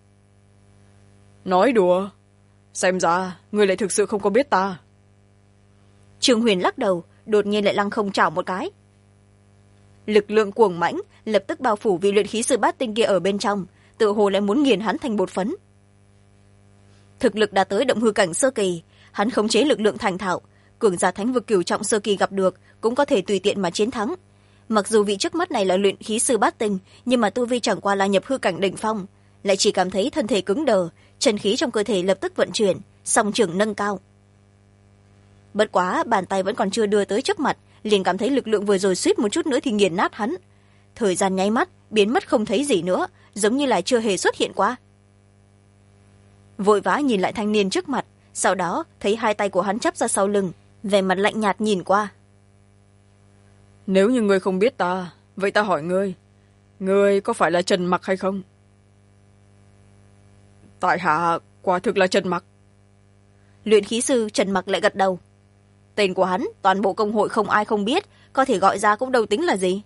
Nói đùa? Xem ra ngươi lại thực sự không có biết ta. Trương Huyền lắc đầu, đột nhiên lại lăng không chảo một cái. Lực lượng cuồng mãnh lập tức bao phủ vị luyện khí sư bát tinh kia ở bên trong, tự hồ lại muốn nghiền hắn thành bột phấn. Thực lực đã tới động hư cảnh sơ kỳ, hắn khống chế lực lượng thành thạo, cường giả thánh vực cửu trọng sơ kỳ gặp được cũng có thể tùy tiện mà chiến thắng. Mặc dù vị trước mắt này là luyện khí sư bát tinh, nhưng mà tu vi chẳng qua là nhập hư cảnh đỉnh phong, lại chỉ cảm thấy thân thể cứng đờ, chân khí trong cơ thể lập tức vận chuyển, song trưởng nâng cao. Bất quá bàn tay vẫn còn chưa đưa tới trước mặt, liền cảm thấy lực lượng vừa rồi suýt một chút nữa thì nghiền nát hắn. Thời gian nháy mắt biến mất không thấy gì nữa, giống như là chưa hề xuất hiện qua. Vội vã nhìn lại thanh niên trước mặt, sau đó thấy hai tay của hắn chắp ra sau lưng, vẻ mặt lạnh nhạt nhìn qua. Nếu như ngươi không biết ta, vậy ta hỏi ngươi có phải là Trần Mặc hay không? Tại hạ quả thực là Trần Mặc. Luyện khí sư Trần Mặc lại gật đầu. Tên của hắn toàn bộ công hội không ai không biết, có thể gọi ra cũng đâu tính là gì.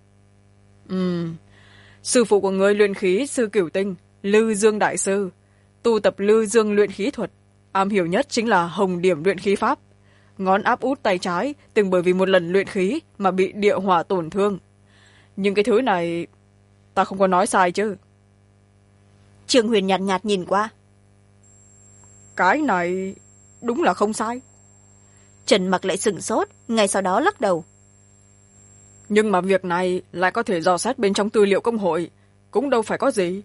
Sư phụ của ngươi luyện khí sư cửu tinh, Lư Dương đại sư, tu tập Lư Dương luyện khí thuật, am hiểu nhất chính là hồng điểm luyện khí pháp. Ngón áp út tay trái từng bởi vì một lần luyện khí mà bị địa hỏa tổn thương. Nhưng cái thứ này ta không có nói sai chứ? Trương Huyền nhạt nhạt nhìn qua. Cái này đúng là không sai. Trần Mặc lại sửng sốt, ngay sau đó lắc đầu. Nhưng mà việc này lại có thể dò xét bên trong tư liệu công hội, cũng đâu phải có gì.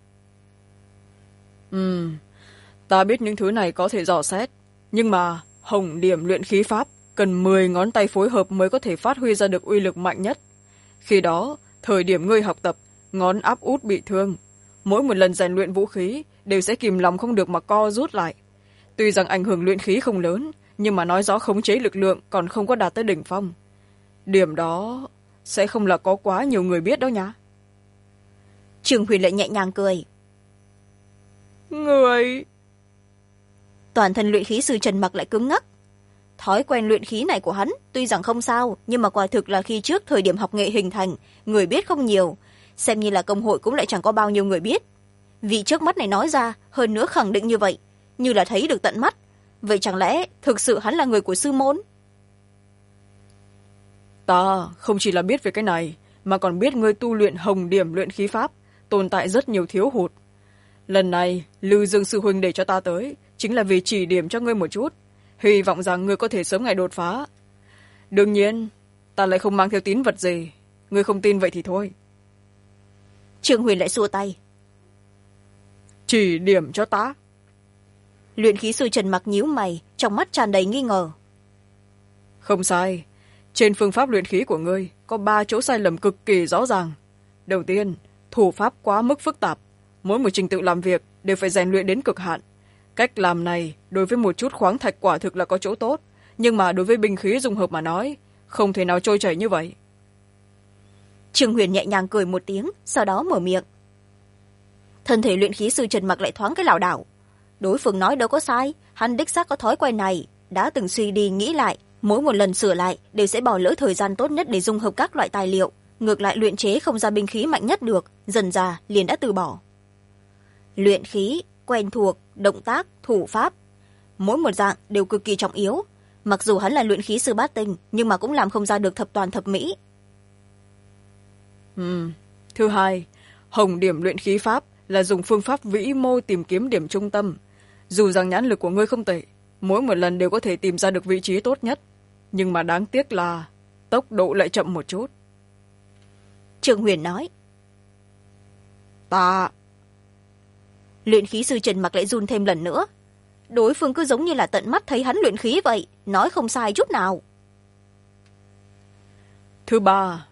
Ta biết những thứ này có thể dò xét, nhưng mà hồng điểm luyện khí pháp cần 10 ngón tay phối hợp mới có thể phát huy ra được uy lực mạnh nhất. Khi đó, thời điểm ngươi học tập, ngón áp út bị thương, mỗi một lần rèn luyện vũ khí đều sẽ kìm lòng không được mà co rút lại. Tuy rằng ảnh hưởng luyện khí không lớn, nhưng mà nói rõ khống chế lực lượng còn không có đạt tới đỉnh phong. Điểm đó sẽ không là có quá nhiều người biết đó nhá. Trương Huyền lại nhẹ nhàng cười. Người... Toàn thân luyện khí sư Trần Mặc lại cứng ngắc. Thói quen luyện khí này của hắn tuy rằng không sao, nhưng mà quả thực là khi trước thời điểm học nghệ hình thành, người biết không nhiều, xem như là công hội cũng lại chẳng có bao nhiêu người biết. Vị trước mắt này nói ra, hơn nữa khẳng định như vậy, như là thấy được tận mắt. Vậy chẳng lẽ thực sự hắn là người của sư môn? Ta không chỉ là biết về cái này, mà còn biết ngươi tu luyện hồng điểm luyện khí pháp, tồn tại rất nhiều thiếu hụt. Lần này, Lư Dương sư huynh để cho ta tới, chính là vì chỉ điểm cho ngươi một chút, hy vọng rằng ngươi có thể sớm ngày đột phá. Đương nhiên, ta lại không mang theo tín vật gì, ngươi không tin vậy thì thôi. Trương Huyền lại xua tay. Chỉ điểm cho ta. Luyện khí sư Trần Mặc nhíu mày, trong mắt tràn đầy nghi ngờ. Không sai, trên phương pháp luyện khí của ngươi có 3 chỗ sai lầm cực kỳ rõ ràng. Đầu tiên, thủ pháp quá mức phức tạp, mỗi một trình tự làm việc đều phải rèn luyện đến cực hạn. Cách làm này đối với một chút khoáng thạch quả thực là có chỗ tốt, nhưng mà đối với binh khí dung hợp mà nói, không thể nào trôi chảy như vậy. Trương Huyền nhẹ nhàng cười một tiếng, sau đó mở miệng. Thân thể luyện khí sư Trần Mặc lại thoáng cái lảo đảo. Đối phương nói đâu có sai, hắn đích xác có thói quen này, đã từng suy đi nghĩ lại, mỗi một lần sửa lại đều sẽ bỏ lỡ thời gian tốt nhất để dung hợp các loại tài liệu, ngược lại luyện chế không ra binh khí mạnh nhất được, dần dà liền đã từ bỏ. Luyện khí, quen thuộc, động tác, thủ pháp, mỗi một dạng đều cực kỳ trọng yếu. Mặc dù hắn là luyện khí sư bát tinh, nhưng mà cũng làm không ra được thập toàn thập mỹ. Thứ hai, hồng điểm luyện khí pháp là dùng phương pháp vĩ mô tìm kiếm điểm trung tâm. Dù rằng nhãn lực của ngươi không tệ, mỗi một lần đều có thể tìm ra được vị trí tốt nhất, nhưng mà đáng tiếc là tốc độ lại chậm một chút. Trương Huyền nói. Ta... Luyện khí sư Trần Mặc lại run thêm lần nữa. Đối phương cứ giống như là tận mắt thấy hắn luyện khí vậy, nói không sai chút nào. Thứ ba.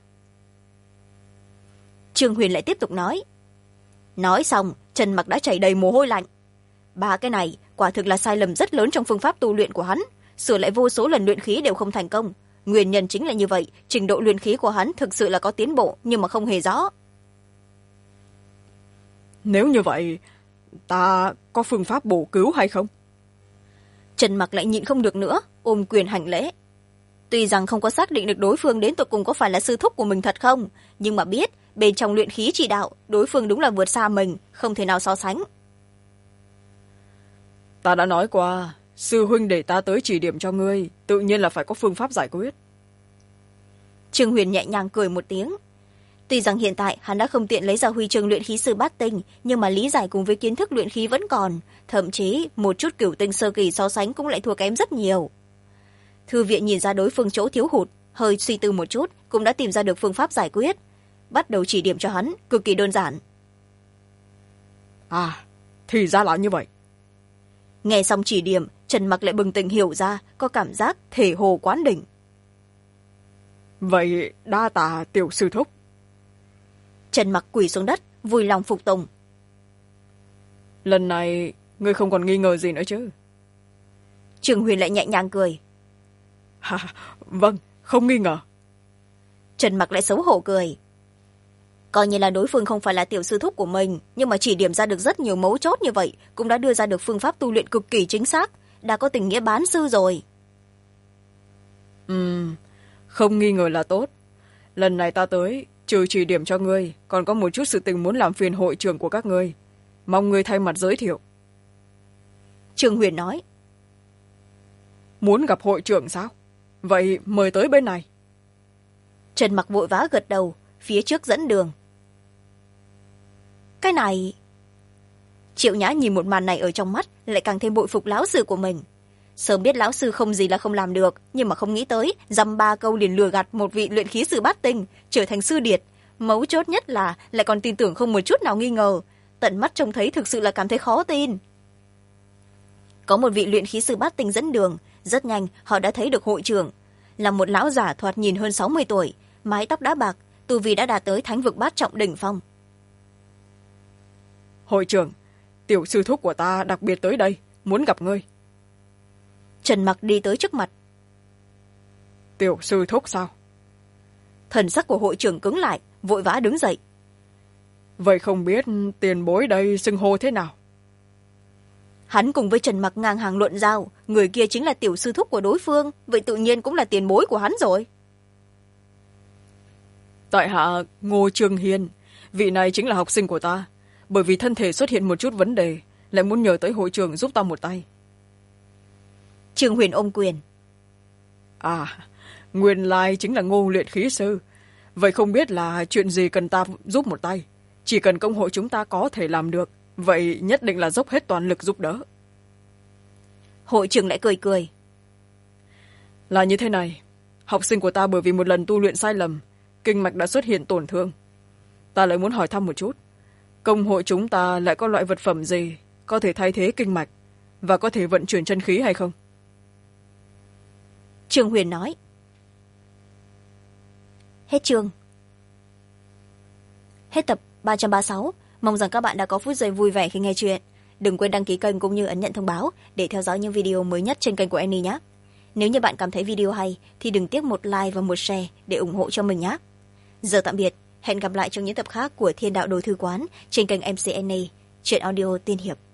Trương Huyền lại tiếp tục nói. Nói xong, Trần Mặc đã chảy đầy mồ hôi lạnh. 3 cái này quả thực là sai lầm rất lớn trong phương pháp tu luyện của hắn, sửa lại vô số lần luyện khí đều không thành công. Nguyên nhân chính là như vậy, trình độ luyện khí của hắn thực sự là có tiến bộ, nhưng mà không hề rõ. Nếu như vậy, ta có phương pháp bổ cứu hay không? Trần Mặc lại nhịn không được nữa, ôm quyền hành lễ. Tuy rằng không có xác định được đối phương đến tột cùng có phải là sư thúc của mình thật không, nhưng mà biết bên trong luyện khí chỉ đạo, đối phương đúng là vượt xa mình, không thể nào so sánh. Ta đã nói qua, sư huynh để ta tới chỉ điểm cho ngươi, tự nhiên là phải có phương pháp giải quyết. Trương Huyền nhẹ nhàng cười một tiếng. Tuy rằng hiện tại hắn đã không tiện lấy ra huy chương luyện khí sư bát tinh, nhưng mà lý giải cùng với kiến thức luyện khí vẫn còn, thậm chí một chút cửu tinh sơ kỳ so sánh cũng lại thua kém rất nhiều. Thư viện nhìn ra đối phương chỗ thiếu hụt, hơi suy tư một chút cũng đã tìm ra được phương pháp giải quyết, bắt đầu chỉ điểm cho hắn, cực kỳ đơn giản. À, thì ra là như vậy. Nghe xong chỉ điểm, Trần Mặc lại bừng tỉnh hiểu ra, có cảm giác thể hồ quán đỉnh. Vậy đa tạ tiểu sư thúc. Trần Mặc quỳ xuống đất, vui lòng phục tùng. Lần này ngươi không còn nghi ngờ gì nữa chứ? Trương Huyền lại nhẹ nhàng cười. Vâng, không nghi ngờ. Trần Mặc lại xấu hổ cười. Coi như là đối phương không phải là tiểu sư thúc của mình, nhưng mà chỉ điểm ra được rất nhiều mấu chốt như vậy, cũng đã đưa ra được phương pháp tu luyện cực kỳ chính xác, đã có tình nghĩa bán sư rồi. Không nghi ngờ là tốt. Lần này ta tới, trừ chỉ điểm cho ngươi, còn có một chút sự tình muốn làm phiền hội trưởng của các ngươi. Mong ngươi thay mặt giới thiệu. Trương Huyền nói. Muốn gặp hội trưởng sao? Vậy mời tới bên này. Trần Mặc vội vã gật đầu, phía trước dẫn đường. Cái này... Triệu Nhã nhìn một màn này ở trong mắt, lại càng thêm bội phục lão sư của mình. Sớm biết lão sư không gì là không làm được, nhưng mà không nghĩ tới dăm 3 câu liền lừa gạt một vị luyện khí sư bát tinh trở thành sư điệt. Mấu chốt nhất là lại còn tin tưởng không một chút nào nghi ngờ, tận mắt trông thấy thực sự là cảm thấy khó tin. Có một vị luyện khí sư bát tinh dẫn đường, rất nhanh họ đã thấy được hội trưởng, là một lão giả thoạt nhìn hơn 60 tuổi, mái tóc đã bạc, tu vi đã đạt tới thánh vực bát trọng đỉnh phong. Hội trưởng, tiểu sư thúc của ta đặc biệt tới đây, muốn gặp ngươi. Trần Mặc đi tới trước mặt. Tiểu sư thúc sao? Thần sắc của hội trưởng cứng lại, vội vã đứng dậy. Vậy không biết tiền bối đây xưng hô thế nào? Hắn cùng với Trần Mặc ngang hàng luận giao, người kia chính là tiểu sư thúc của đối phương, vậy tự nhiên cũng là tiền bối của hắn rồi. Tại hạ Ngô Trương Hiên, vị này chính là học sinh của ta. Bởi vì thân thể xuất hiện một chút vấn đề, lại muốn nhờ tới hội trưởng giúp ta một tay. Trương Huyền ôm quyền. À, nguyên lai chính là Ngô luyện khí sư. Vậy không biết là chuyện gì cần ta giúp một tay. Chỉ cần công hội chúng ta có thể làm được, vậy nhất định là dốc hết toàn lực giúp đỡ. Hội trưởng lại cười cười. Là như thế này, học sinh của ta bởi vì một lần tu luyện sai lầm, kinh mạch đã xuất hiện tổn thương. Ta lại muốn hỏi thăm một chút, công hội chúng ta lại có loại vật phẩm gì có thể thay thế kinh mạch và có thể vận chuyển chân khí hay không? Trương Huyền nói. Hết chương. Hết tập 336. Mong rằng các bạn đã có phút giây vui vẻ khi nghe chuyện. Đừng quên đăng ký kênh cũng như ấn nhận thông báo để theo dõi những video mới nhất trên kênh của Annie nhé. Nếu như bạn cảm thấy video hay thì đừng tiếc một like và một share để ủng hộ cho mình nhé. Giờ tạm biệt, hẹn gặp lại trong những tập khác của Thiên Đạo Đồ Thư Quán trên kênh MC Annie, truyện audio tiên hiệp.